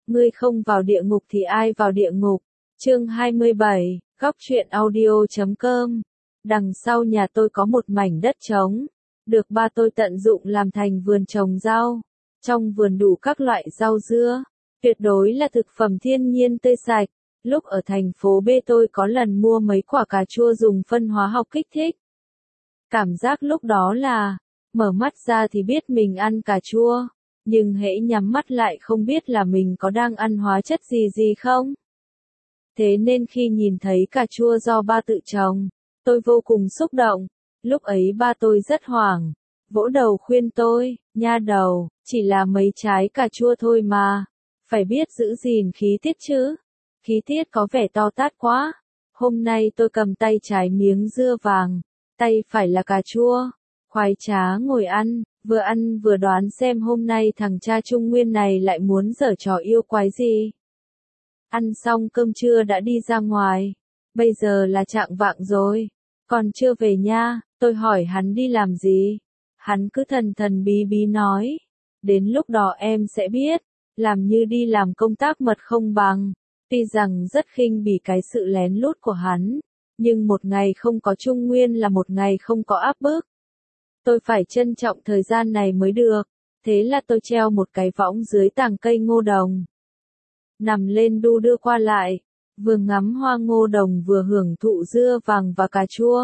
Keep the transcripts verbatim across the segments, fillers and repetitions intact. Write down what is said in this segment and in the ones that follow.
Ngươi không vào địa ngục thì ai vào địa ngục? Chương hai mươi bảy, góc truyện audio chấm com. Đằng sau nhà tôi có một mảnh đất trống, được ba tôi tận dụng làm thành vườn trồng rau. Trong vườn đủ các loại rau dưa, tuyệt đối là thực phẩm thiên nhiên tươi sạch. Lúc ở thành phố B tôi có lần mua mấy quả cà chua dùng phân hóa học kích thích. Cảm giác lúc đó là, mở mắt ra thì biết mình ăn cà chua, nhưng hễ nhắm mắt lại không biết là mình có đang ăn hóa chất gì gì không. Thế nên khi nhìn thấy cà chua do ba tự trồng, tôi vô cùng xúc động. Lúc ấy ba tôi rất hoảng, vỗ đầu khuyên tôi, nha đầu, chỉ là mấy trái cà chua thôi mà, phải biết giữ gìn khí tiết chứ. Khí tiết có vẻ to tát quá. Hôm nay tôi cầm tay trái miếng dưa vàng, tay phải là cà chua, khoái trá ngồi ăn, vừa ăn vừa đoán xem hôm nay thằng cha Trung Nguyên này lại muốn giở trò yêu quái gì. Ăn xong cơm trưa đã đi ra ngoài, bây giờ là chạng vạng rồi, còn chưa về nha. Tôi hỏi hắn đi làm gì, hắn cứ thần thần bí bí nói, đến lúc đó em sẽ biết, làm như đi làm công tác mật không bằng. Tuy rằng rất khinh bỉ cái sự lén lút của hắn, nhưng một ngày không có Trung Nguyên là một ngày không có áp bức. Tôi phải trân trọng thời gian này mới được, thế là tôi treo một cái võng dưới tàng cây ngô đồng. Nằm lên đu đưa qua lại, vừa ngắm hoa ngô đồng vừa hưởng thụ dưa vàng và cà chua.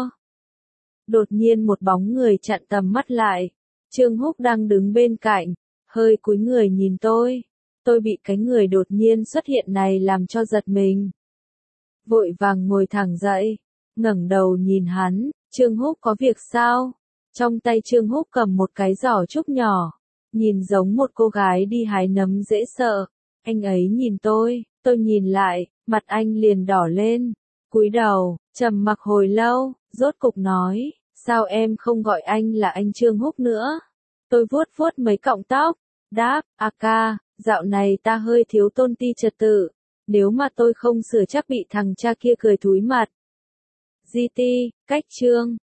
Đột nhiên một bóng người chặn tầm mắt lại, Trương Húc đang đứng bên cạnh, hơi cúi người nhìn tôi. Tôi bị cái người đột nhiên xuất hiện này làm cho giật mình. Vội vàng ngồi thẳng dậy, ngẩng đầu nhìn hắn, Trương Húc có việc sao? Trong tay Trương Húc cầm một cái giỏ trúc nhỏ, nhìn giống một cô gái đi hái nấm dễ sợ. Anh ấy nhìn tôi, tôi nhìn lại, mặt anh liền đỏ lên, cúi đầu, trầm mặc hồi lâu, rốt cục nói, sao em không gọi anh là anh Trương Húc nữa? Tôi vuốt vuốt mấy cọng tóc, đáp, a ca. Dạo này ta hơi thiếu tôn ti trật tự, nếu mà tôi không sửa chắc bị thằng cha kia cười thúi mặt. gi ti, cách chương.